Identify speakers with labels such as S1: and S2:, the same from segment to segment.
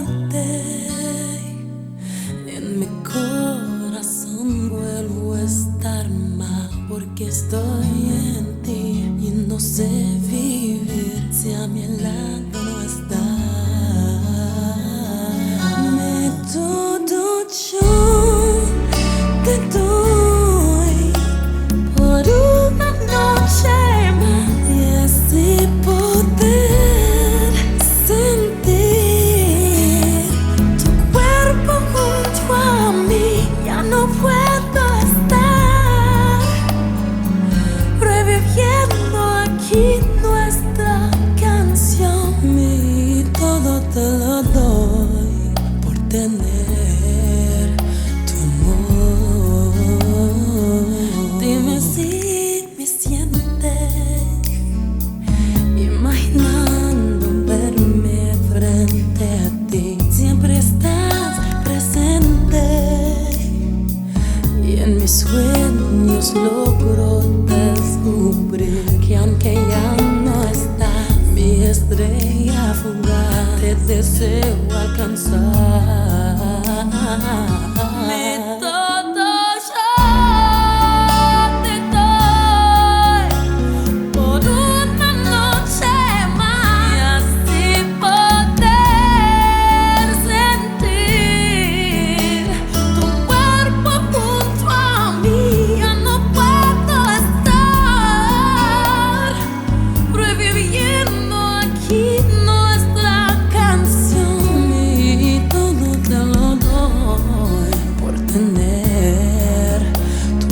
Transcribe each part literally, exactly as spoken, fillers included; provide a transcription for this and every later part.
S1: amarte. En mi corazón vuelvo a estar mal, porque estoy en ti y no sé vivir si a mi lado no estás. Me todo yo te doy por una noche más, y así poder sentir tu cuerpo junto a mí. Ya no puedo estar reviviendo aquí nuestra canción. Mi todo te lo doy por tener tu amor. Dime si me sientes imaginando verme frente a ti. Siempre estás presente y en mis sueños logro descubrir que aunque ya no estás, mi estrella fugaz, te deseo alcanzar. Mi todo yo te doy por una noche más, y así poder sentir tu cuerpo junto a mí. Ya no puedo estar reviviendo aquí nuestra canción. Y todo te lo doy por tener tu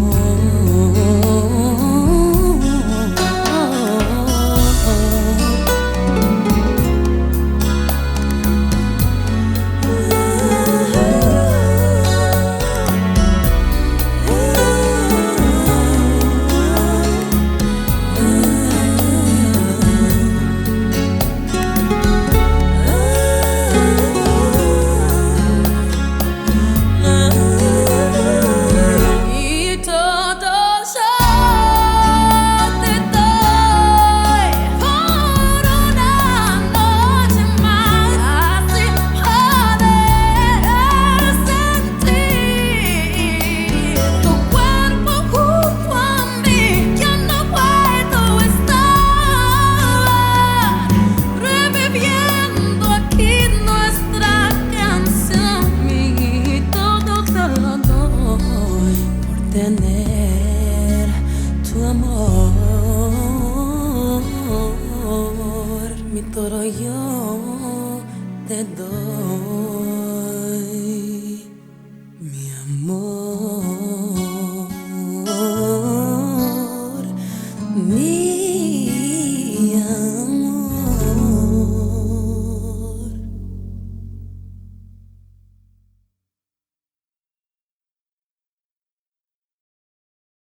S1: tener tu amor. Mi todo yo te doy.